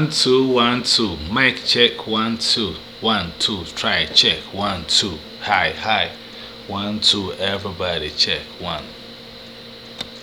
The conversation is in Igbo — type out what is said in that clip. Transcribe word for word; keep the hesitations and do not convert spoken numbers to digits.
One, two, one, two. Mic check, one, two. One, two. Try check, one, two. Hi, hi. One, two. Everybody check, one.